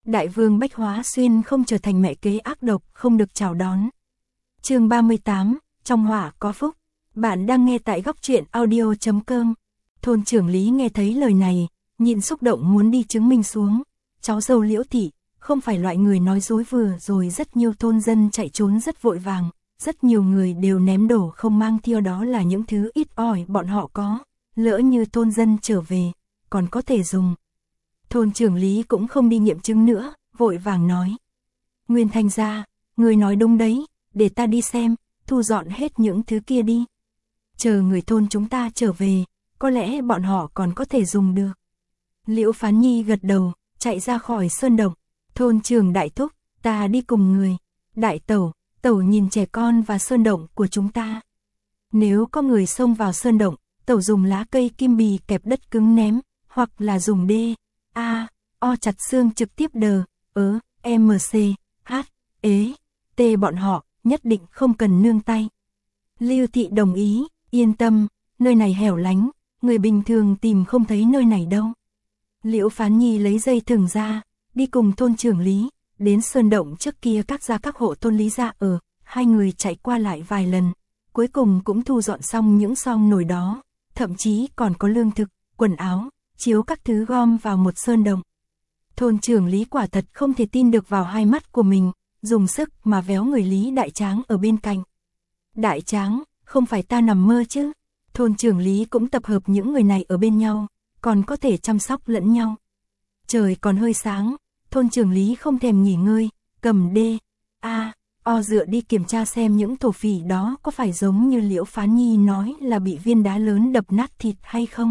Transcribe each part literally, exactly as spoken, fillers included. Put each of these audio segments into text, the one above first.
Đại vương Bách Hóa Xuyên không trở thành mẹ kế ác độc không được chào đón. Chương ba mươi tám, trong họa có phúc. Bạn đang nghe tại góc truyện audio chấm com. Thôn trưởng Lý nghe thấy lời này, nhịn xúc động muốn đi chứng minh xuống. Cháu dâu Liễu thị không phải loại người nói dối, vừa rồi rất nhiều thôn dân chạy trốn rất vội vàng, rất nhiều người đều ném đổ không mang theo, đó là những thứ ít ỏi bọn họ có, lỡ như thôn dân trở về, còn có thể dùng. Thôn trưởng Lý cũng không đi nghiệm chứng nữa, vội vàng nói. Nguyên Thanh gia, người nói đúng đấy, để ta đi xem, thu dọn hết những thứ kia đi. Chờ người thôn chúng ta trở về, có lẽ bọn họ còn có thể dùng được. Liễu Phán Nhi gật đầu, chạy ra khỏi sơn động. Thôn trưởng đại thúc, ta đi cùng người. Đại tẩu, tẩu nhìn trẻ con và sơn động của chúng ta. Nếu có người xông vào sơn động, tẩu dùng lá cây kim bì kẹp đất cứng ném, hoặc là dùng đê, a, o chặt xương trực tiếp đờ, ớ, mc, h, ế, t bọn họ, nhất định không cần nương tay. Lưu thị đồng ý, yên tâm, nơi này hẻo lánh, người bình thường tìm không thấy nơi này đâu. Liễu Phán Nhi lấy dây thừng ra, đi cùng thôn trưởng Lý, đến sơn động trước kia các gia các hộ thôn Lý gia ở, hai người chạy qua lại vài lần, cuối cùng cũng thu dọn xong những xong nồi đó, thậm chí còn có lương thực, quần áo, chiếu các thứ gom vào một sơn động. Thôn trưởng Lý quả thật không thể tin được vào hai mắt của mình, dùng sức mà véo người Lý Đại Tráng ở bên cạnh. Đại Tráng, không phải ta nằm mơ chứ? Thôn trưởng Lý cũng tập hợp những người này ở bên nhau, còn có thể chăm sóc lẫn nhau. Trời còn hơi sáng, thôn trưởng Lý không thèm nghỉ ngơi, cầm đê, a, o dựa đi kiểm tra xem những thổ phỉ đó có phải giống như Liễu Phán Nhi nói là bị viên đá lớn đập nát thịt hay không.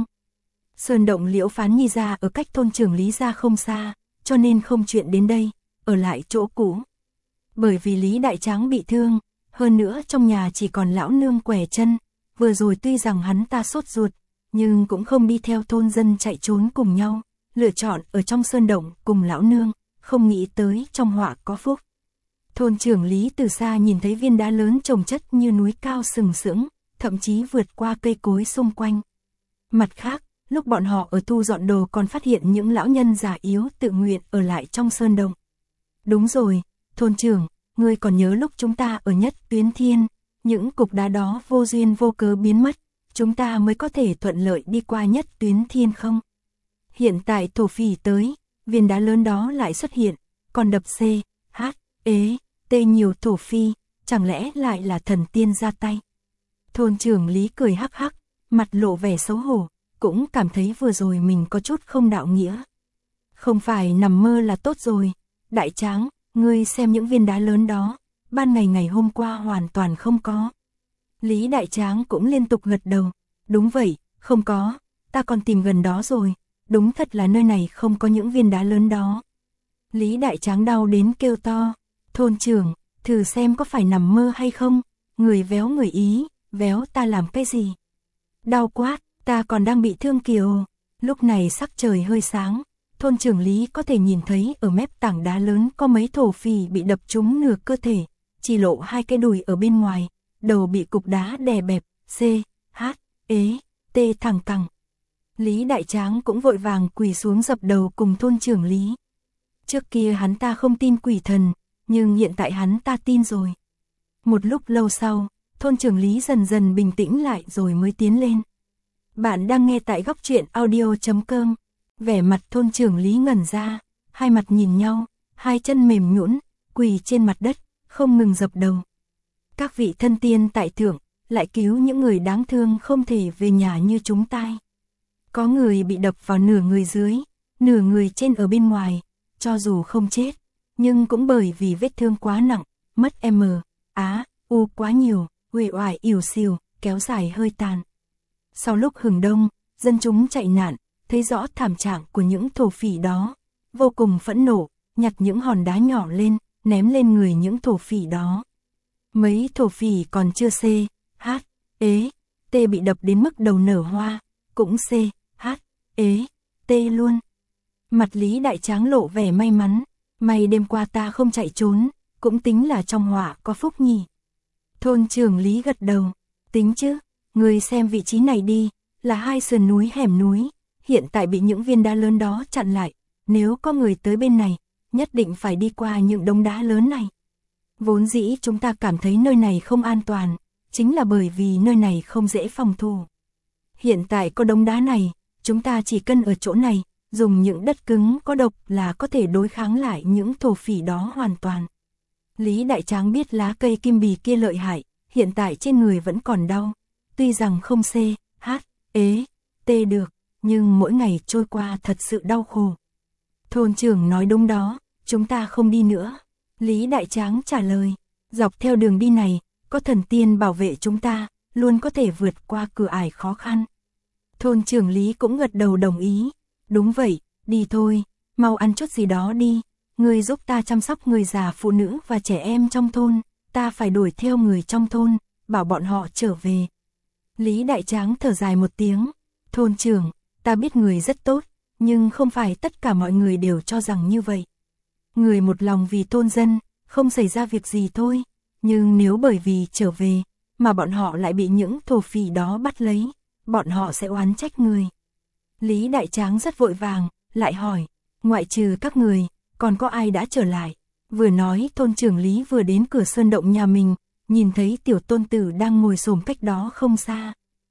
Sơn động Liễu Phán Nhi ra ở cách thôn trưởng Lý ra không xa, cho nên không chuyện đến đây, ở lại chỗ cũ. Bởi vì Lý Đại Tráng bị thương, hơn nữa trong nhà chỉ còn lão nương quẻ chân, vừa rồi tuy rằng hắn ta sốt ruột, nhưng cũng không đi theo thôn dân chạy trốn cùng nhau, lựa chọn ở trong sơn động cùng lão nương, không nghĩ tới trong họa có phúc. Thôn trưởng Lý từ xa nhìn thấy viên đá lớn chồng chất như núi cao sừng sững, thậm chí vượt qua cây cối xung quanh. Mặt khác, lúc bọn họ ở thu dọn đồ còn phát hiện những lão nhân già yếu tự nguyện ở lại trong sơn động. Đúng rồi, thôn trưởng, ngươi còn nhớ lúc chúng ta ở Nhất Tuyến Thiên, những cục đá đó vô duyên vô cớ biến mất, chúng ta mới có thể thuận lợi đi qua Nhất Tuyến Thiên không? Hiện tại thổ phỉ tới, viên đá lớn đó lại xuất hiện, còn đập C, H, ế, T nhiều thổ phi, chẳng lẽ lại là thần tiên ra tay? Thôn trưởng Lý cười hắc hắc, mặt lộ vẻ xấu hổ, cũng cảm thấy vừa rồi mình có chút không đạo nghĩa. Không phải nằm mơ là tốt rồi, Đại Tráng, ngươi xem những viên đá lớn đó, ban ngày ngày hôm qua hoàn toàn không có. Lý Đại Tráng cũng liên tục gật đầu, đúng vậy, không có, ta còn tìm gần đó rồi, đúng thật là nơi này không có những viên đá lớn đó. Lý Đại Tráng đau đến kêu to, thôn trưởng, thử xem có phải nằm mơ hay không, người véo người Ý, véo ta làm cái gì? Đau quát, ta còn đang bị thương kìa. Lúc này sắc trời hơi sáng, thôn trưởng Lý có thể nhìn thấy ở mép tảng đá lớn có mấy thổ phỉ bị đập trúng nửa cơ thể, chỉ lộ hai cái đùi ở bên ngoài, đầu bị cục đá đè bẹp, C, H, ế, T thẳng cẳng. Lý Đại Tráng cũng vội vàng quỳ xuống dập đầu cùng thôn trưởng Lý. Trước kia hắn ta không tin quỷ thần, nhưng hiện tại hắn ta tin rồi. Một lúc lâu sau, thôn trưởng Lý dần dần bình tĩnh lại rồi mới tiến lên. Bạn đang nghe tại góc truyện audio chấm com. Vẻ mặt thôn trưởng Lý ngẩn ra, hai mặt nhìn nhau, hai chân mềm nhũn, quỳ trên mặt đất, không ngừng dập đầu. Các vị thân tiên tại thượng, lại cứu những người đáng thương không thể về nhà như chúng ta. Có người bị đập vào nửa người dưới, nửa người trên ở bên ngoài, cho dù không chết, nhưng cũng bởi vì vết thương quá nặng, mất M, Á, U quá nhiều, uể oải ỉu xìu, kéo dài hơi tàn. Sau lúc hừng đông, dân chúng chạy nạn, thấy rõ thảm trạng của những thổ phỉ đó, vô cùng phẫn nộ, nhặt những hòn đá nhỏ lên, ném lên người những thổ phỉ đó. Mấy thổ phỉ còn chưa C, H, ế, T bị đập đến mức đầu nở hoa, cũng C, H, ế, T luôn. Mặt Lý Đại Tráng lộ vẻ may mắn, may đêm qua ta không chạy trốn, cũng tính là trong họa có phúc nhỉ. Thôn trưởng Lý gật đầu, tính chứ, người xem vị trí này đi, là hai sườn núi hẻm núi, hiện tại bị những viên đá lớn đó chặn lại, nếu có người tới bên này, nhất định phải đi qua những đống đá lớn này. Vốn dĩ chúng ta cảm thấy nơi này không an toàn, chính là bởi vì nơi này không dễ phòng thủ. Hiện tại có đống đá này, chúng ta chỉ cần ở chỗ này, dùng những đất cứng có độc là có thể đối kháng lại những thổ phỉ đó hoàn toàn. Lý Đại Tráng biết lá cây kim bì kia lợi hại, hiện tại trên người vẫn còn đau. Tuy rằng không C, H, ế, T được, nhưng mỗi ngày trôi qua thật sự đau khổ. Thôn trưởng nói đúng đó, chúng ta không đi nữa. Lý Đại Tráng trả lời, dọc theo đường đi này, có thần tiên bảo vệ chúng ta, luôn có thể vượt qua cửa ải khó khăn. Thôn trưởng Lý cũng gật đầu đồng ý. Đúng vậy, đi thôi, mau ăn chút gì đó đi. Người giúp ta chăm sóc người già, phụ nữ và trẻ em trong thôn, ta phải đuổi theo người trong thôn, bảo bọn họ trở về. Lý Đại Tráng thở dài một tiếng, thôn trưởng, ta biết người rất tốt, nhưng không phải tất cả mọi người đều cho rằng như vậy. Người một lòng vì thôn dân, không xảy ra việc gì thôi, nhưng nếu bởi vì trở về, mà bọn họ lại bị những thổ phỉ đó bắt lấy, bọn họ sẽ oán trách người. Lý Đại Tráng rất vội vàng, lại hỏi, ngoại trừ các người, còn có ai đã trở lại? Vừa nói thôn trưởng Lý vừa đến cửa sơn động nhà mình, nhìn thấy tiểu tôn tử đang ngồi xổm cách đó không xa.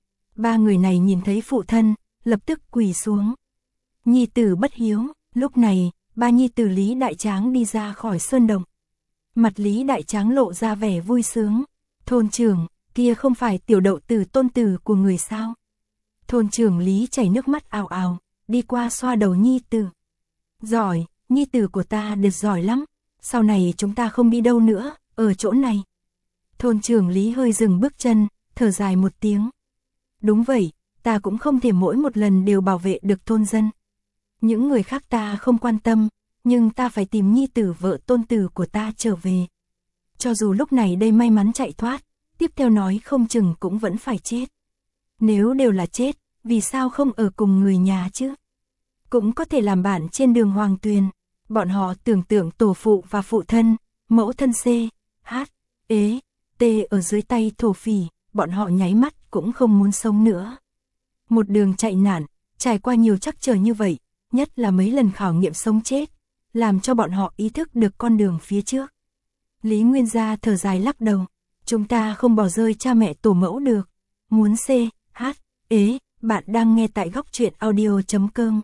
Ba người này nhìn thấy phụ thân, lập tức quỳ xuống. Nhi tử bất hiếu, lúc này, ba nhi tử Lý Đại Tráng đi ra khỏi sơn động. Mặt Lý Đại Tráng lộ ra vẻ vui sướng. Thôn trưởng, kia không phải tiểu đậu tử tôn tử của người sao? Thôn trưởng Lý chảy nước mắt ào ào, đi qua xoa đầu nhi tử. Giỏi, nhi tử của ta được giỏi lắm, sau này chúng ta không đi đâu nữa, ở chỗ này. Thôn trưởng Lý hơi dừng bước chân, thở dài một tiếng. Đúng vậy, ta cũng không thể mỗi một lần đều bảo vệ được thôn dân. Những người khác ta không quan tâm, nhưng ta phải tìm nhi tử vợ tôn tử của ta trở về. Cho dù lúc này đây may mắn chạy thoát, tiếp theo nói không chừng cũng vẫn phải chết. Nếu đều là chết, vì sao không ở cùng người nhà chứ? Cũng có thể làm bạn trên đường Hoàng Tuyền. Bọn họ tưởng tượng tổ phụ và phụ thân, mẫu thân C, H, ế, T ở dưới tay thổ phỉ, bọn họ nháy mắt cũng không muốn sống nữa. Một đường chạy nạn, trải qua nhiều trắc trở như vậy, nhất là mấy lần khảo nghiệm sống chết, làm cho bọn họ ý thức được con đường phía trước. Lý Nguyên Gia thở dài lắc đầu, chúng ta không bỏ rơi cha mẹ tổ mẫu được. Muốn C, H, ế, bạn đang nghe tại góc truyện audio chấm com.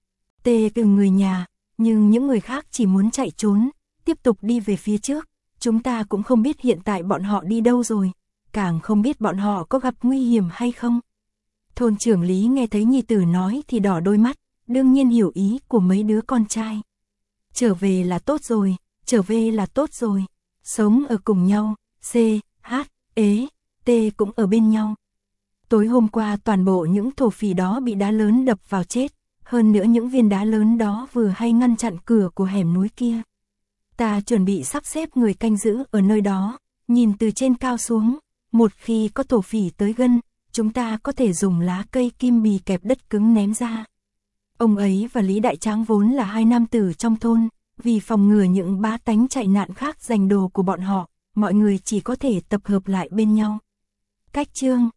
T từng người nhà, nhưng những người khác chỉ muốn chạy trốn, tiếp tục đi về phía trước. Chúng ta cũng không biết hiện tại bọn họ đi đâu rồi, càng không biết bọn họ có gặp nguy hiểm hay không. Thôn trưởng Lý nghe thấy nhi tử nói thì đỏ đôi mắt, đương nhiên hiểu ý của mấy đứa con trai. Trở về là tốt rồi, trở về là tốt rồi, sống ở cùng nhau, C, H, ế, T cũng ở bên nhau. Tối hôm qua toàn bộ những thổ phỉ đó bị đá lớn đập vào chết, hơn nữa những viên đá lớn đó vừa hay ngăn chặn cửa của hẻm núi kia. Ta chuẩn bị sắp xếp người canh giữ ở nơi đó, nhìn từ trên cao xuống, một khi có thổ phỉ tới gần, chúng ta có thể dùng lá cây kim bì kẹp đất cứng ném ra. Ông ấy và Lý Đại Tráng vốn là hai nam tử trong thôn, vì phòng ngừa những bá tánh chạy nạn khác giành đồ của bọn họ, mọi người chỉ có thể tập hợp lại bên nhau. Cách chương